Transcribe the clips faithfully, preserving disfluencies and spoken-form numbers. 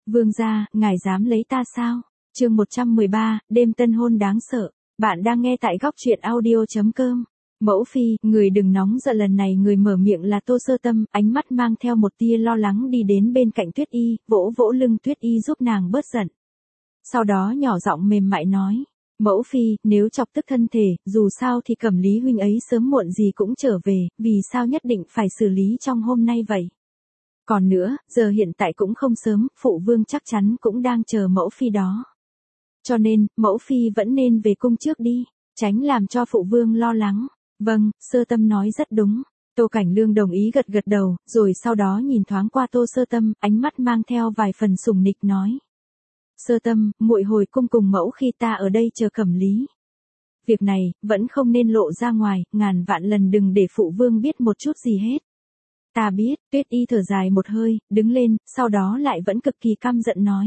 Vương gia, ngài dám lấy ta sao? Chương một trăm mười ba, đêm tân hôn đáng sợ. Bạn đang nghe tại góc truyện audio chấm com. Mẫu phi, người đừng nóng giận, lần này người mở miệng là Tô Sơ Tâm, ánh mắt mang theo một tia lo lắng đi đến bên cạnh Tuyết Y, vỗ vỗ lưng Tuyết Y giúp nàng bớt giận. Sau đó nhỏ giọng mềm mại nói, mẫu phi, nếu chọc tức thân thể, dù sao thì Cẩm Lý huynh ấy sớm muộn gì cũng trở về, vì sao nhất định phải xử lý trong hôm nay vậy? Còn nữa, giờ hiện tại cũng không sớm, phụ vương chắc chắn cũng đang chờ mẫu phi đó. Cho nên, mẫu phi vẫn nên về cung trước đi, tránh làm cho phụ vương lo lắng. Vâng, Sơ Tâm nói rất đúng. Tô Cảnh Lương đồng ý gật gật đầu, rồi sau đó nhìn thoáng qua Tô Sơ Tâm, ánh mắt mang theo vài phần sùng nịch nói. Sơ Tâm, muội hồi cung cùng mẫu khi ta ở đây chờ Cẩm Lý. Việc này, vẫn không nên lộ ra ngoài, ngàn vạn lần đừng để phụ vương biết một chút gì hết. Ta biết, Tuyết Y thở dài một hơi, đứng lên, sau đó lại vẫn cực kỳ căm giận nói.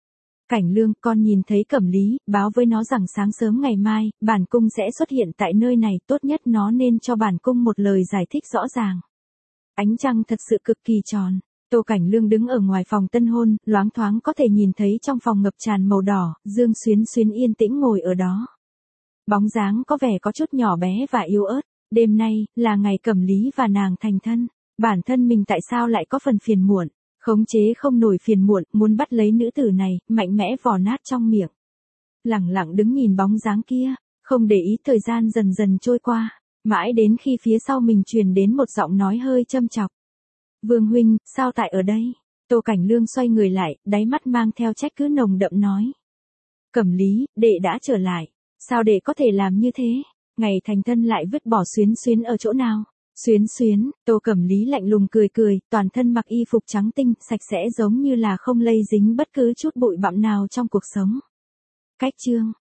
Cảnh Lương, con nhìn thấy Cẩm Lý, báo với nó rằng sáng sớm ngày mai, bản cung sẽ xuất hiện tại nơi này, tốt nhất nó nên cho bản cung một lời giải thích rõ ràng. Ánh trăng thật sự cực kỳ tròn. Tô Cảnh Lương đứng ở ngoài phòng tân hôn, loáng thoáng có thể nhìn thấy trong phòng ngập tràn màu đỏ, Dương Xuyến Xuyến yên tĩnh ngồi ở đó. Bóng dáng có vẻ có chút nhỏ bé và yếu ớt. Đêm nay, là ngày Cẩm Lý và nàng thành thân. Bản thân mình tại sao lại có phần phiền muộn, khống chế không nổi phiền muộn, muốn bắt lấy nữ tử này, mạnh mẽ vò nát trong miệng. Lẳng lặng đứng nhìn bóng dáng kia, không để ý thời gian dần dần trôi qua, mãi đến khi phía sau mình truyền đến một giọng nói hơi châm chọc. Vương huynh, sao tại ở đây? Tô Cảnh Lương xoay người lại, đáy mắt mang theo trách cứ nồng đậm nói. Cẩm Lý, đệ đã trở lại, sao đệ có thể làm như thế? Ngày thành thân lại vứt bỏ Xuyến Xuyến ở chỗ nào? Xuyến Xuyến, Tô Cẩm Lý lạnh lùng cười cười, toàn thân mặc y phục trắng tinh, sạch sẽ giống như là không lây dính bất cứ chút bụi bặm nào trong cuộc sống. Cách chương